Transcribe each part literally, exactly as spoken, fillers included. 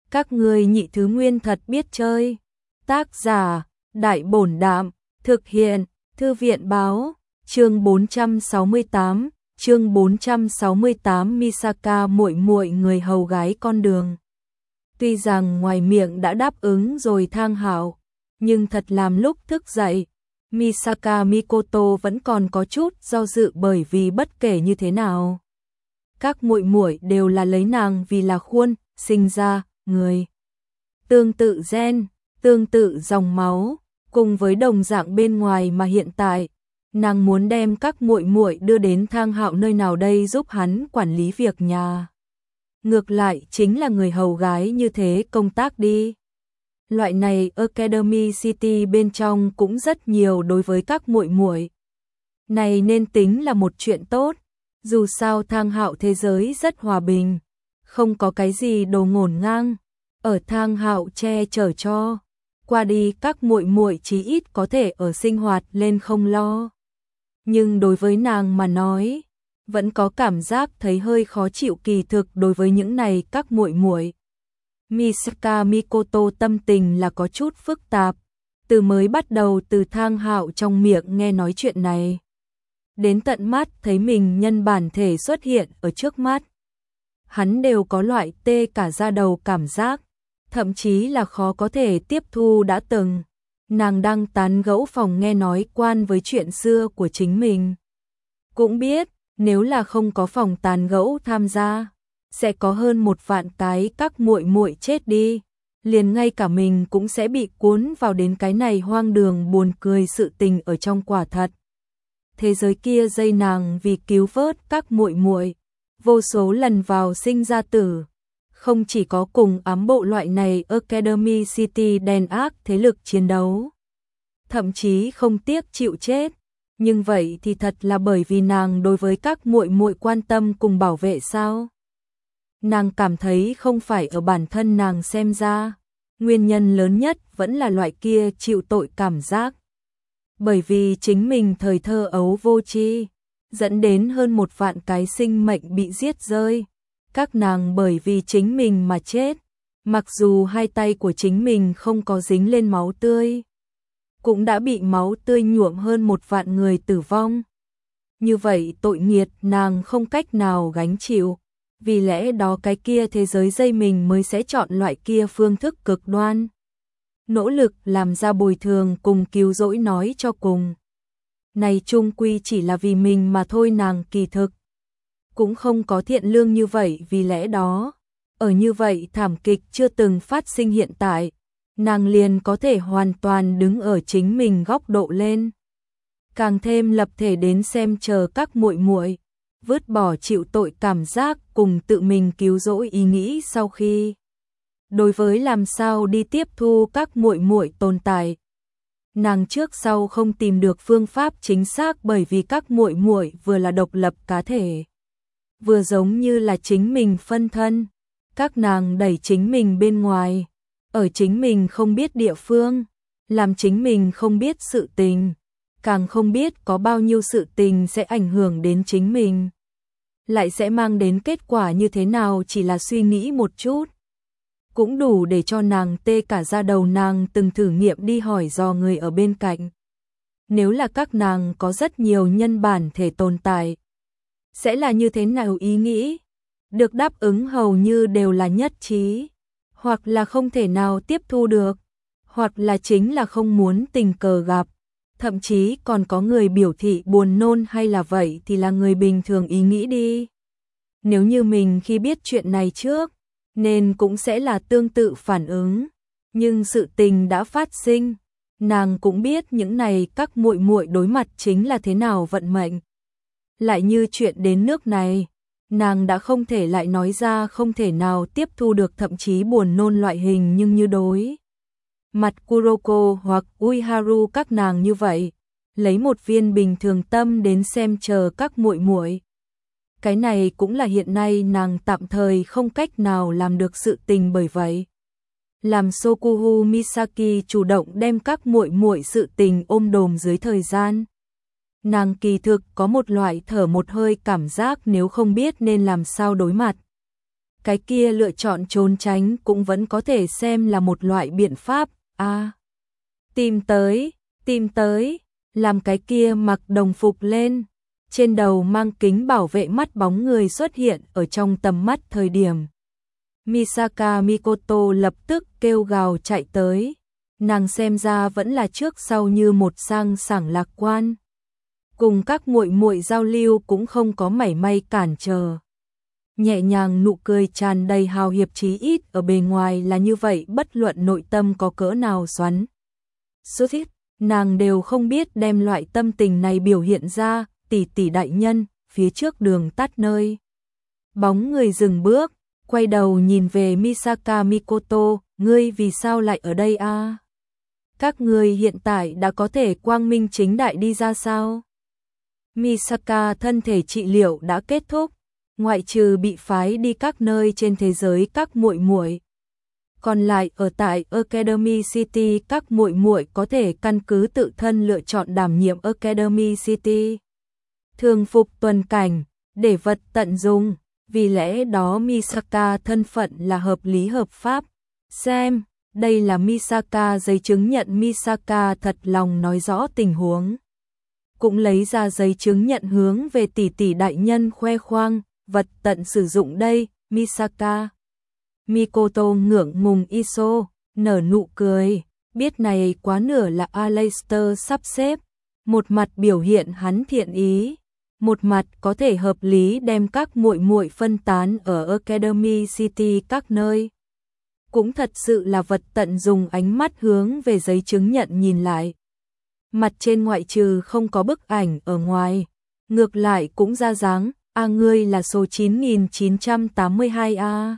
Các ngươi nhị thứ nguyên thật biết chơi. Tác giả, Đại Bổn Đạm, thực hiện, Thư viện Báo, chương bốn trăm sáu mươi tám, chương bốn trăm sáu mươi tám Misaka muội muội người hầu gái con đường. Tuy rằng ngoài miệng đã đáp ứng rồi Thang Hạo, nhưng thật làm lúc thức dậy, Misaka Mikoto vẫn còn có chút do dự, bởi vì bất kể như thế nào, các muội muội đều là lấy nàng vì là khuôn, sinh ra, người. Tương tự gen, tương tự dòng máu, cùng với đồng dạng bên ngoài mà hiện tại, nàng muốn đem các muội muội đưa đến Thang Hạo nơi nào đây giúp hắn quản lý việc nhà. Ngược lại chính là người hầu gái như thế công tác đi. Loại này Academy City bên trong cũng rất nhiều đối với các muội muội. Này nên tính là một chuyện tốt, dù sao Thang Hạo thế giới rất hòa bình, không có cái gì đồ ngổn ngang, ở Thang Hạo che chở cho qua đi các muội muội chí ít có thể ở sinh hoạt lên không lo. Nhưng đối với nàng mà nói, vẫn có cảm giác thấy hơi khó chịu kỳ thực đối với những này các muội muội. Misaka Mikoto tâm tình là có chút phức tạp, từ mới bắt đầu từ Thang Hạo trong miệng nghe nói chuyện này, đến tận mắt thấy mình nhân bản thể xuất hiện ở trước mắt, hắn đều có loại tê cả da đầu cảm giác, thậm chí là khó có thể tiếp thu. Đã từng nàng đang tán gẫu phòng nghe nói quan với chuyện xưa của chính mình, cũng biết nếu là không có phòng tán gẫu tham gia, sẽ có hơn một vạn cái các muội muội chết đi, liền ngay cả mình cũng sẽ bị cuốn vào đến cái này hoang đường buồn cười sự tình ở trong. Quả thật, thế giới kia dây nàng vì cứu vớt các muội muội, vô số lần vào sinh ra tử, không chỉ có cùng ám bộ loại này Academy City đen ác thế lực chiến đấu, thậm chí không tiếc chịu chết, nhưng vậy thì thật là bởi vì nàng đối với các muội muội quan tâm cùng bảo vệ sao? Nàng cảm thấy không phải ở bản thân nàng xem ra, nguyên nhân lớn nhất vẫn là loại kia chịu tội cảm giác. Bởi vì chính mình thời thơ ấu vô tri, dẫn đến hơn một vạn cái sinh mệnh bị giết rơi. Các nàng bởi vì chính mình mà chết, mặc dù hai tay của chính mình không có dính lên máu tươi, cũng đã bị máu tươi nhuộm hơn một vạn người tử vong. Như vậy tội nghiệt nàng không cách nào gánh chịu, vì lẽ đó cái kia thế giới dây mình mới sẽ chọn loại kia phương thức cực đoan. Nỗ lực làm ra bồi thường cùng cứu rỗi, nói cho cùng. Này chung quy chỉ là vì mình mà thôi, nàng kỳ thực cũng không có thiện lương như vậy, vì lẽ đó, ở như vậy thảm kịch chưa từng phát sinh hiện tại, nàng liền có thể hoàn toàn đứng ở chính mình góc độ lên. Càng thêm lập thể đến xem chờ các muội muội vứt bỏ chịu tội cảm giác cùng tự mình cứu rỗi ý nghĩ sau khi đối với làm sao đi tiếp thu các muội muội tồn tại. Nàng trước sau không tìm được phương pháp chính xác, bởi vì các muội muội vừa là độc lập cá thể, vừa giống như là chính mình phân thân, các nàng đẩy chính mình bên ngoài, ở chính mình không biết địa phương, làm chính mình không biết sự tình, càng không biết có bao nhiêu sự tình sẽ ảnh hưởng đến chính mình, lại sẽ mang đến kết quả như thế nào, chỉ là suy nghĩ một chút cũng đủ để cho nàng tê cả da đầu. Nàng từng thử nghiệm đi hỏi dò người ở bên cạnh, nếu là các nàng có rất nhiều nhân bản thể tồn tại, sẽ là như thế nào ý nghĩ, được đáp ứng hầu như đều là nhất trí, hoặc là không thể nào tiếp thu được, hoặc là chính là không muốn tình cờ gặp, thậm chí còn có người biểu thị buồn nôn, hay là vậy thì là người bình thường ý nghĩ đi. Nếu như mình khi biết chuyện này trước, nên cũng sẽ là tương tự phản ứng, nhưng sự tình đã phát sinh, nàng cũng biết những này các muội muội đối mặt chính là thế nào vận mệnh. Lại như chuyện đến nước này, nàng đã không thể lại nói ra không thể nào tiếp thu được, thậm chí buồn nôn loại hình, nhưng như đối mặt Kuroko hoặc Uiharu các nàng như vậy, lấy một viên bình thường tâm đến xem chờ các muội muội. Cái này cũng là hiện nay nàng tạm thời không cách nào làm được sự tình, bởi vậy làm Sokuhu Misaki chủ động đem các muội muội sự tình ôm đồm dưới thời gian. Nàng kỳ thực có một loại thở một hơi cảm giác nếu không biết nên làm sao đối mặt. cái kia lựa chọn trốn tránh cũng vẫn có thể xem là một loại biện pháp. A, à, tìm tới, tìm tới, làm cái kia mặc đồng phục lên, trên đầu mang kính bảo vệ mắt bóng người xuất hiện ở trong tầm mắt thời điểm. Misaka Mikoto lập tức kêu gào chạy tới, nàng xem ra vẫn là trước sau như một sang sảng lạc quan. Cùng các muội muội giao lưu cũng không có mảy may cản trở. Nhẹ nhàng nụ cười tràn đầy hào hiệp, chí ít ở bề ngoài là như vậy, bất luận nội tâm có cỡ nào xoắn sút, nàng đều không biết đem loại tâm tình này biểu hiện ra. Tỷ tỷ đại nhân, phía trước đường tắt nơi. Bóng người dừng bước, quay đầu nhìn về Misaka Mikoto, ngươi vì sao lại ở đây a? À? Các ngươi hiện tại đã có thể quang minh chính đại đi ra sao? Misaka thân thể trị liệu đã kết thúc, ngoại trừ bị phái đi các nơi trên thế giới các muội muội, còn lại ở tại Academy City các muội muội có thể căn cứ tự thân lựa chọn đảm nhiệm Academy City thường phục tuần cảnh, để vật tận dụng, vì lẽ đó Misaka thân phận là hợp lý hợp pháp. Xem, đây là Misaka giấy chứng nhận. Misaka thật lòng nói rõ tình huống, cũng lấy ra giấy chứng nhận hướng về tỷ tỷ đại nhân khoe khoang, vật tận sử dụng đây. Misaka Mikoto ngượng ngùng iso, nở nụ cười, biết này quá nửa là Aleister sắp xếp, một mặt biểu hiện hắn thiện ý, một mặt có thể hợp lý đem các muội muội phân tán ở Academy City các nơi. Cũng thật sự là vật tận dùng ánh mắt hướng về giấy chứng nhận nhìn lại. Mặt trên ngoại trừ không có bức ảnh ở ngoài, ngược lại cũng ra dáng, a ngươi là số chín nghìn chín trăm tám mươi hai a.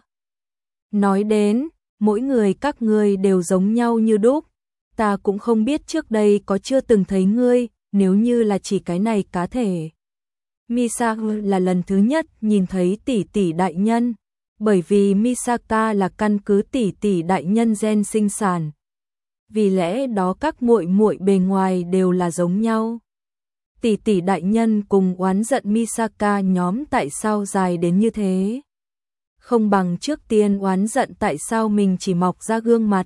Nói đến, mỗi người các ngươi đều giống nhau như đúc, ta cũng không biết trước đây có chưa từng thấy ngươi, nếu như là chỉ cái này cá thể. Misaka là lần thứ nhất nhìn thấy tỷ tỷ đại nhân, bởi vì Misaka là căn cứ tỷ tỷ đại nhân gen sinh sản. Vì lẽ đó các muội muội bề ngoài đều là giống nhau. Tỷ tỷ đại nhân cùng oán giận Misaka nhóm tại sao dài đến như thế. Không bằng trước tiên oán giận tại sao mình chỉ mọc ra gương mặt.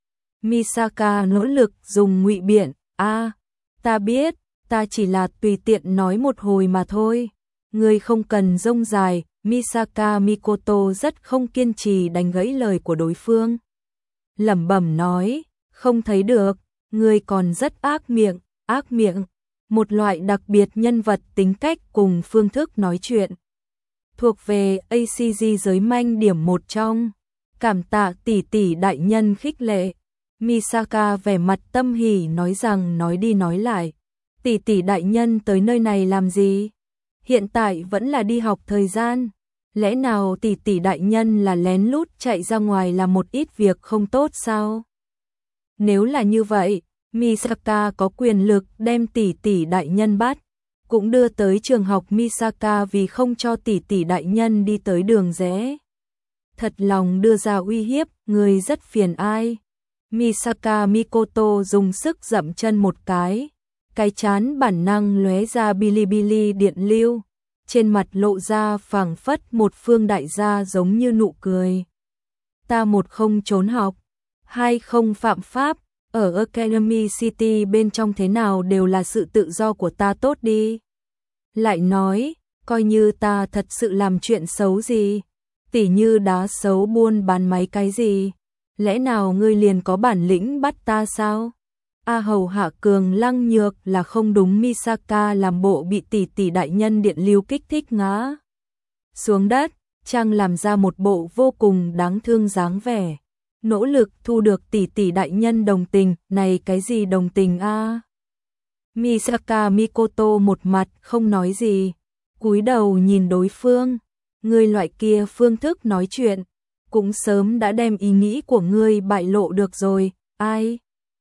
Misaka nỗ lực dùng ngụy biện, a, à, ta biết, ta chỉ là tùy tiện nói một hồi mà thôi. Ngươi không cần rông dài. Misaka Mikoto rất không kiên trì đánh gãy lời của đối phương. Lẩm bẩm nói, không thấy được, ngươi còn rất ác miệng, ác miệng, một loại đặc biệt nhân vật tính cách cùng phương thức nói chuyện. Thuộc về a xê giê giới manh điểm một trong. Cảm tạ tỷ tỷ đại nhân khích lệ. Misaka vẻ mặt tâm hỉ nói rằng nói đi nói lại. Tỷ tỷ đại nhân tới nơi này làm gì? Hiện tại vẫn là đi học thời gian. Lẽ nào tỷ tỷ đại nhân là lén lút chạy ra ngoài làm một ít việc không tốt sao? Nếu là như vậy, Misaka có quyền lực đem tỷ tỷ đại nhân bắt, cũng đưa tới trường học. Misaka vì không cho tỷ tỷ đại nhân đi tới đường rẽ, thật lòng đưa ra uy hiếp, người rất phiền ai. Misaka Mikoto dùng sức dậm chân một cái, cái chán bản năng lóe ra bilibili điện lưu, trên mặt lộ ra phảng phất một phương đại gia giống như nụ cười. Ta một không trốn học, hai không phạm pháp, ở Academy City bên trong thế nào đều là sự tự do của ta tốt đi. Lại nói, coi như ta thật sự làm chuyện xấu gì, tỉ như đá xấu buôn bán máy cái gì, lẽ nào ngươi liền có bản lĩnh bắt ta sao? A hầu hạ cường lăng nhược là không đúng. Misaka làm bộ bị tỷ tỷ đại nhân điện lưu kích thích ngã xuống đất, trang làm ra một bộ vô cùng đáng thương dáng vẻ, nỗ lực thu được tỷ tỷ đại nhân đồng tình. Này cái gì đồng tình a? À? Misaka Mikoto một mặt không nói gì, cúi đầu nhìn đối phương. Ngươi loại kia phương thức nói chuyện, cũng sớm đã đem ý nghĩ của ngươi bại lộ được rồi. Ai?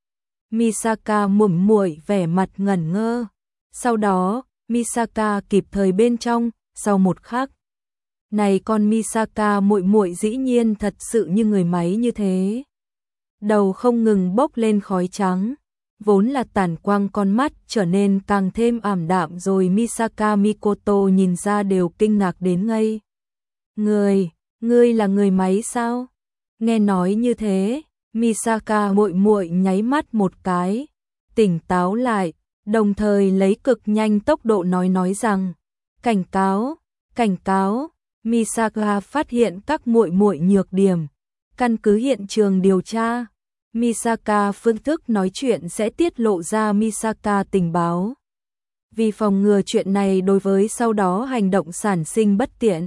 Misaka mủm muội vẻ mặt ngẩn ngơ. Sau đó, Misaka kịp thời bên trong, sau một khắc. Này con Misaka muội muội dĩ nhiên thật sự như người máy như thế. Đầu không ngừng bốc lên khói trắng, vốn là tản quang con mắt trở nên càng thêm ảm đạm rồi. Misaka Mikoto nhìn ra đều kinh ngạc đến ngây người. Ngươi là người máy sao? Nghe nói như thế, Misaka muội muội nháy mắt một cái, tỉnh táo lại, đồng thời lấy cực nhanh tốc độ nói nói rằng, cảnh cáo, cảnh cáo. Misaka phát hiện các muội muội nhược điểm, căn cứ hiện trường điều tra, Misaka phương thức nói chuyện sẽ tiết lộ ra Misaka tình báo. Vì phòng ngừa chuyện này đối với sau đó hành động sản sinh bất tiện,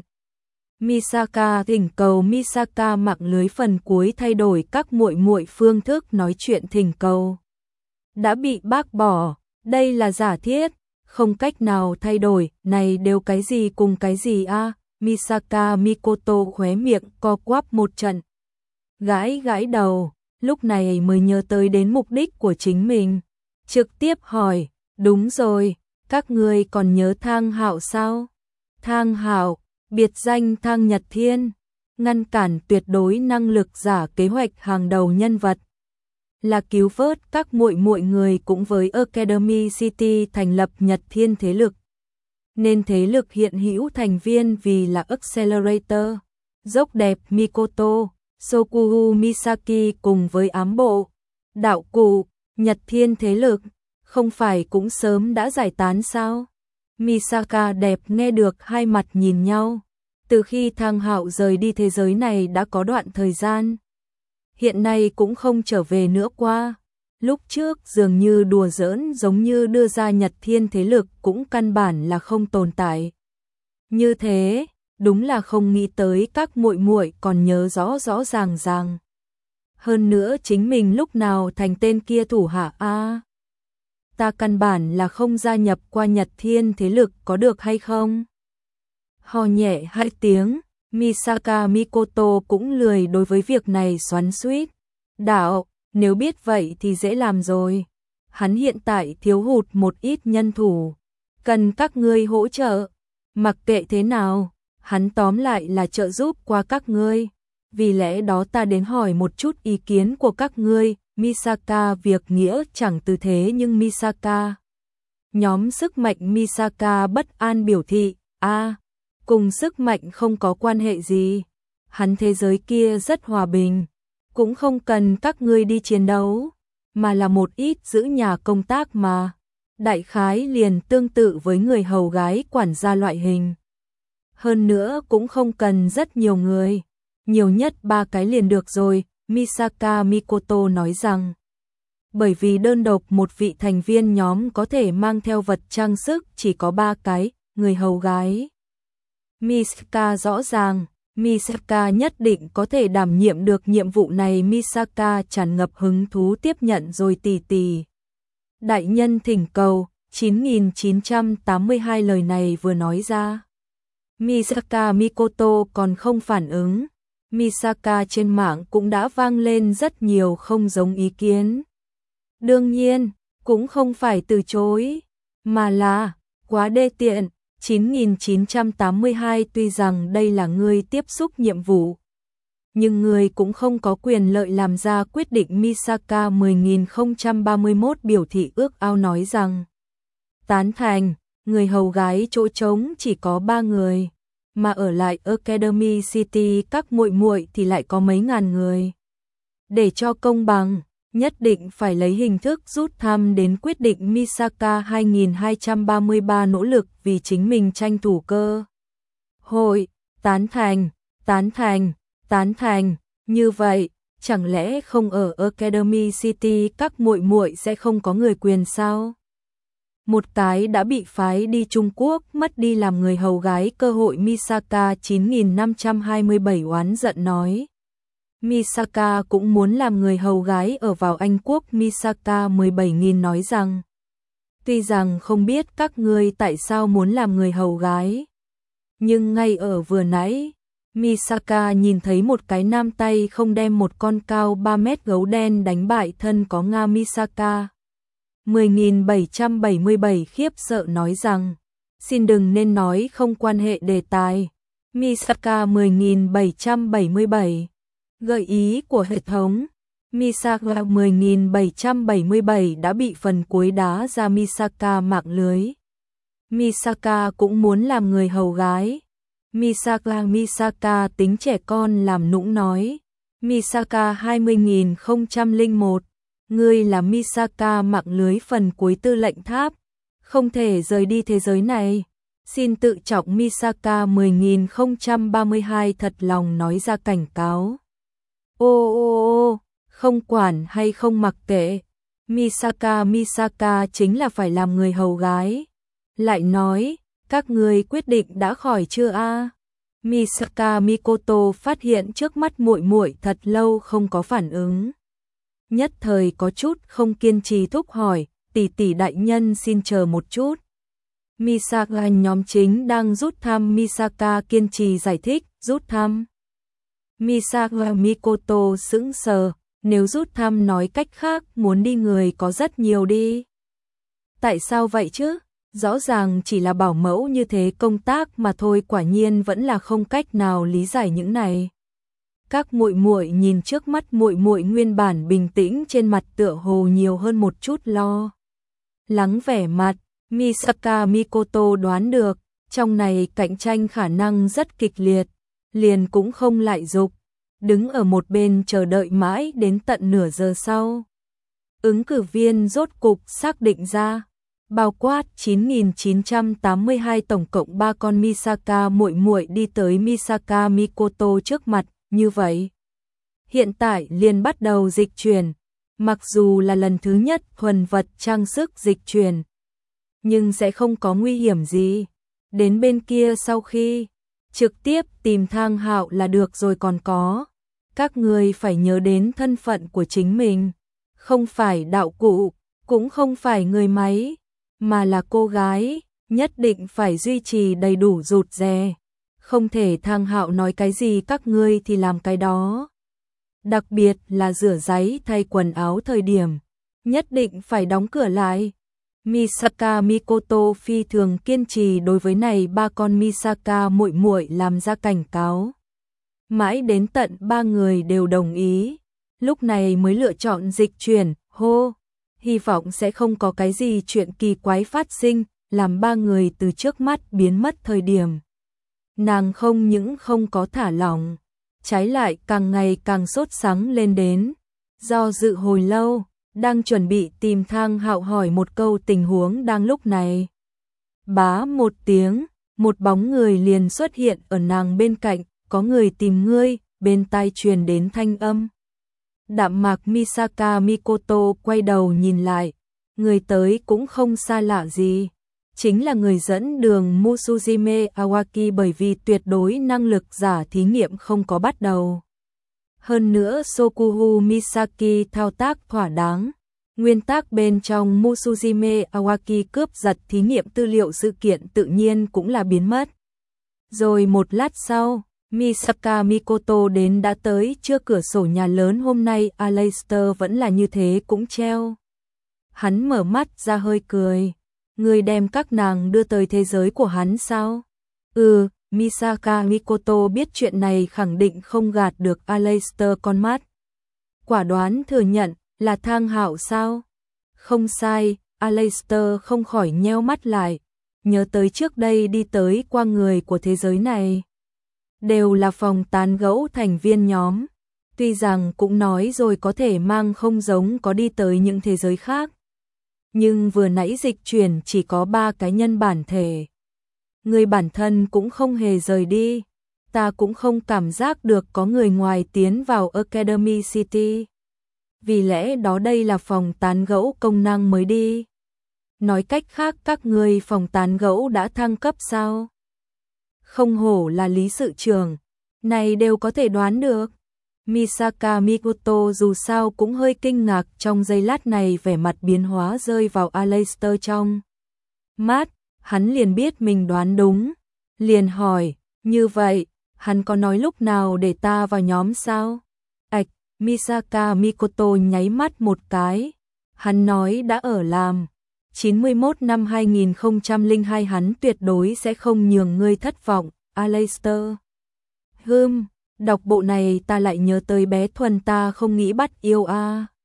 Misaka thỉnh cầu Misaka mạng lưới phần cuối thay đổi các muội muội phương thức nói chuyện thỉnh cầu. Đã bị bác bỏ, đây là giả thiết, không cách nào thay đổi, này đều cái gì cùng cái gì a? À? Misaka Mikoto khóe miệng co quắp một trận. Gãi gãi đầu, lúc này mới nhớ tới đến mục đích của chính mình. Trực tiếp hỏi, đúng rồi, các ngươi còn nhớ Thang Hạo sao? Thang Hạo, biệt danh Thang Nhật Thiên, ngăn cản tuyệt đối năng lực giả kế hoạch hàng đầu nhân vật. Là cứu vớt các muội muội người cũng với Academy City thành lập Nhật Thiên thế lực. Nên thế lực hiện hữu thành viên vì là Accelerator, dốc đẹp Mikoto, Sokuhu Misaki cùng với ám bộ, đạo cụ, Nhật Thiên thế lực, không phải cũng sớm đã giải tán sao? Misaka đẹp nghe được hai mặt nhìn nhau, từ khi Thang Hạo rời đi thế giới này đã có đoạn thời gian. Hiện nay cũng không trở về nữa qua. Lúc trước dường như đùa giỡn giống như đưa ra Nhật Thiên thế lực cũng căn bản là không tồn tại. Như thế, đúng là không nghĩ tới các muội muội còn nhớ rõ rõ ràng ràng. Hơn nữa chính mình lúc nào thành tên kia thủ hạ a? À, ta căn bản là không gia nhập qua Nhật Thiên thế lực có được hay không? Ho nhẹ hai tiếng, Misaka Mikoto cũng lười đối với việc này xoắn xuýt. Đạo, nếu biết vậy thì dễ làm rồi. Hắn hiện tại thiếu hụt một ít nhân thủ, cần các ngươi hỗ trợ. Mặc kệ thế nào, hắn tóm lại là trợ giúp qua các ngươi. Vì lẽ đó ta đến hỏi một chút ý kiến của các ngươi. Misaka việc nghĩa chẳng từ thế nhưng Misaka. Nhóm sức mạnh Misaka bất an biểu thị, a à, cùng sức mạnh không có quan hệ gì. Hắn thế giới kia rất hòa bình, cũng không cần các ngươi đi chiến đấu, mà là một ít giữ nhà công tác mà. Đại khái liền tương tự với người hầu gái quản gia loại hình. Hơn nữa cũng không cần rất nhiều người, nhiều nhất ba cái liền được rồi, Misaka Mikoto nói rằng. Bởi vì đơn độc một vị thành viên nhóm có thể mang theo vật trang sức chỉ có ba cái, người hầu gái. Misaka rõ ràng, Misaka nhất định có thể đảm nhiệm được nhiệm vụ này. Misaka tràn ngập hứng thú tiếp nhận rồi tỷ tỷ. Đại nhân thỉnh cầu, chín nghìn chín trăm tám mươi hai lời này vừa nói ra. Misaka Mikoto còn không phản ứng. Misaka trên mạng cũng đã vang lên rất nhiều không giống ý kiến. Đương nhiên, cũng không phải từ chối, mà là quá đê tiện. chín nghìn chín trăm tám mươi hai tuy rằng đây là ngươi tiếp xúc nhiệm vụ, nhưng ngươi cũng không có quyền lợi làm ra quyết định. Misaka mười nghìn không trăm ba mươi mốt biểu thị ước ao nói rằng tán thành, người hầu gái chỗ trống chỉ có ba người, mà ở lại Academy City các muội muội thì lại có mấy ngàn người. Để cho công bằng, nhất định phải lấy hình thức rút thăm đến quyết định. Misaka hai nghìn hai trăm ba mươi ba nỗ lực vì chính mình tranh thủ cơ hội, tán thành, tán thành, tán thành, như vậy, chẳng lẽ không ở Academy City các muội muội sẽ không có người quyền sao? Một cái đã bị phái đi Trung Quốc mất đi làm người hầu gái cơ hội. Misaka chín nghìn năm trăm hai mươi bảy oán giận nói. Misaka cũng muốn làm người hầu gái ở vào Anh Quốc. Misaka mười bảy nghìn nói rằng, tuy rằng không biết các ngươi tại sao muốn làm người hầu gái, nhưng ngay ở vừa nãy, Misaka nhìn thấy một cái nam tay không đem một con cao ba mét gấu đen đánh bại thân có Nga. Misaka mười nghìn bảy trăm bảy mươi bảy khiếp sợ nói rằng, xin đừng nên nói không quan hệ đề tài. Misaka mười nghìn bảy trăm bảy mươi bảy, gợi ý của hệ thống. Misaka mười nghìn bảy trăm bảy mươi bảy đã bị phần cuối đá ra Misaka mạng lưới. Misaka cũng muốn làm người hầu gái. Misaka Misaka tính trẻ con làm nũng nói. Misaka hai mươi nghìn không trăm lẻ một. Ngươi là Misaka mạng lưới phần cuối tư lệnh tháp. Không thể rời đi thế giới này. Xin tự trọng Misaka mười nghìn không trăm ba mươi hai thật lòng nói ra cảnh cáo. Ô ô ô, không quản hay không mặc kệ. Misaka Misaka chính là phải làm người hầu gái. Lại nói, các ngươi quyết định đã khỏi chưa a? Misaka Mikoto phát hiện trước mắt muội muội thật lâu không có phản ứng. Nhất thời có chút không kiên trì thúc hỏi, tỷ tỷ đại nhân xin chờ một chút. Misaka nhóm chính đang rút thăm. Misaka kiên trì giải thích, rút thăm. Misaka Mikoto sững sờ, nếu rút thăm nói cách khác muốn đi người có rất nhiều đi. Tại sao vậy chứ? Rõ ràng chỉ là bảo mẫu như thế công tác mà thôi, quả nhiên vẫn là không cách nào lý giải những này. Các muội muội nhìn trước mắt muội muội nguyên bản bình tĩnh trên mặt tựa hồ nhiều hơn một chút lo lắng vẻ mặt. Misaka Mikoto đoán được, trong này cạnh tranh khả năng rất kịch liệt, liền cũng không lại dục, đứng ở một bên chờ đợi mãi đến tận nửa giờ sau. Ứng cử viên rốt cục xác định ra, bao quát chín nghìn chín trăm tám mươi hai tổng cộng ba con Misaka muội muội đi tới Misaka Mikoto trước mặt, như vậy. Hiện tại liền bắt đầu dịch chuyển, mặc dù là lần thứ nhất thuần vật trang sức dịch chuyển, nhưng sẽ không có nguy hiểm gì. Đến bên kia sau khi trực tiếp tìm Thang Hạo là được rồi, còn có. Các người phải nhớ đến thân phận của chính mình, không phải đạo cụ, cũng không phải người máy, mà là cô gái, nhất định phải duy trì đầy đủ rụt rè. Không thể Thang Hạo nói cái gì các ngươi thì làm cái đó. Đặc biệt là rửa ráy thay quần áo thời điểm, nhất định phải đóng cửa lại. Misaka Mikoto phi thường kiên trì đối với này ba con Misaka muội muội làm ra cảnh cáo. Mãi đến tận ba người đều đồng ý, lúc này mới lựa chọn dịch chuyển, hô, hy vọng sẽ không có cái gì chuyện kỳ quái phát sinh, làm ba người từ trước mắt biến mất thời điểm. Nàng không những không có thả lỏng, trái lại càng ngày càng sốt sắng lên đến. Do dự hồi lâu, đang chuẩn bị tìm Thang Hạo hỏi một câu tình huống đang lúc này. Bá một tiếng, một bóng người liền xuất hiện ở nàng bên cạnh, có người tìm ngươi, bên tai truyền đến thanh âm. Đạm mạc Misaka Mikoto quay đầu nhìn lại, người tới cũng không xa lạ gì. Chính là người dẫn đường Musujime Awaki, bởi vì tuyệt đối năng lực giả thí nghiệm không có bắt đầu. Hơn nữa Sokuhu Misaki thao tác thỏa đáng. Nguyên tắc bên trong Musujime Awaki cướp giật thí nghiệm tư liệu sự kiện tự nhiên cũng là biến mất. Rồi một lát sau, Misaka Mikoto đến đã tới trước cửa sổ nhà lớn. Hôm nay Aleister vẫn là như thế cũng treo. Hắn mở mắt ra hơi cười. Người đem các nàng đưa tới thế giới của hắn sao? Ừ, Misaka Mikoto biết chuyện này khẳng định không gạt được Aleister con mắt. Quả đoán thừa nhận, là Thang Hạo sao? Không sai, Aleister không khỏi nheo mắt lại, nhớ tới trước đây đi tới qua người của thế giới này. Đều là phòng tán gẫu thành viên nhóm, tuy rằng cũng nói rồi có thể mang không giống có đi tới những thế giới khác. Nhưng vừa nãy dịch chuyển chỉ có ba cái nhân bản thể. Người bản thân cũng không hề rời đi. Ta cũng không cảm giác được có người ngoài tiến vào Academy City. Vì lẽ đó đây là phòng tán gẫu công năng mới đi. Nói cách khác các người phòng tán gẫu đã thăng cấp sao? Không hổ là lý sự trưởng, này đều có thể đoán được. Misaka Mikoto dù sao cũng hơi kinh ngạc, trong giây lát này vẻ mặt biến hóa rơi vào Aleister trong mắt, hắn liền biết mình đoán đúng, liền hỏi, như vậy, hắn có nói lúc nào để ta vào nhóm sao? Ảch, Misaka Mikoto nháy mắt một cái, hắn nói đã ở làm, chín mươi mốt năm hai nghìn không trăm lẻ hai hắn tuyệt đối sẽ không nhường ngươi thất vọng, Aleister. Hừm. Đọc bộ này ta lại nhớ tới bé Thuần ta không nghĩ bắt yêu a.